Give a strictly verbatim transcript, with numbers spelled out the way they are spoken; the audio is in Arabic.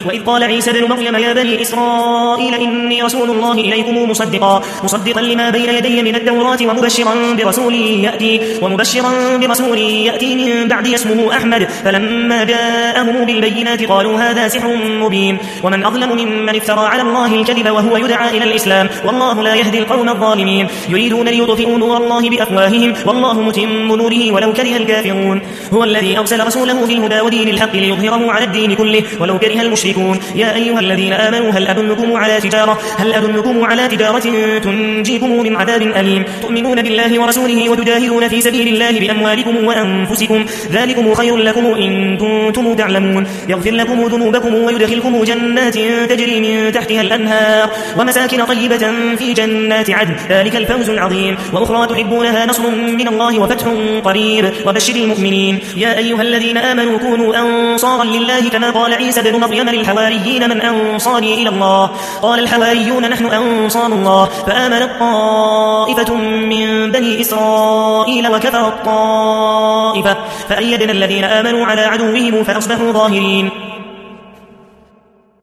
وإذ قال عيسى بن مريم يا بني إسرائيل إني رسول الله إليكم مصدقا مصدقا لما بين يدي من التوراة ومبشرا برسول يأتي ومبشرا برسول يأتي من بعد اسمه أحمد فلما جاءهم بالبينات قالوا هذا سحر مبين ومن أظلم ممن افترى على الله الكذب وهو يدعى إلى الإسلام والله لا يهدي القوم الظالمين يريدون ليطفئوا نور الله بأفواههم والله متم نوره ولو كره الكافرون هو الذي أرسل رسوله بالهدى ودين الحق ليظهره على الدين كله ولو كره المشركون يا أيها الذين آمنوا هل أدلكم على تجارة هل أدلكم على تجارة تنجيكم من عذاب أليم تؤمنون بالله ورسوله وتجاهدون في سبيل الله بأموالكم وأنفسكم ذلكم خير لكم إن كنتم تعلمون يغفر لكم ذنوبكم ويدخلكم جنات تجري من تحتها الأنهار ومساكن طيبة في جنات عدن ذلك الفوز العظيم وأخرى تحبونها نصر من الله وفتح قريب وبشر المؤمنين يا أيها الذين آمنوا كونوا أنصارا لله كما قال عيسى بن مريم للحواريين من أنصاري إلى الله قال الحواريون نحن أنصار الله فآمنت طائفة من بني إسرائيل وكفرت طائفة فأيدنا الذين آمنوا على عدوهم فأصبحوا ظاهرين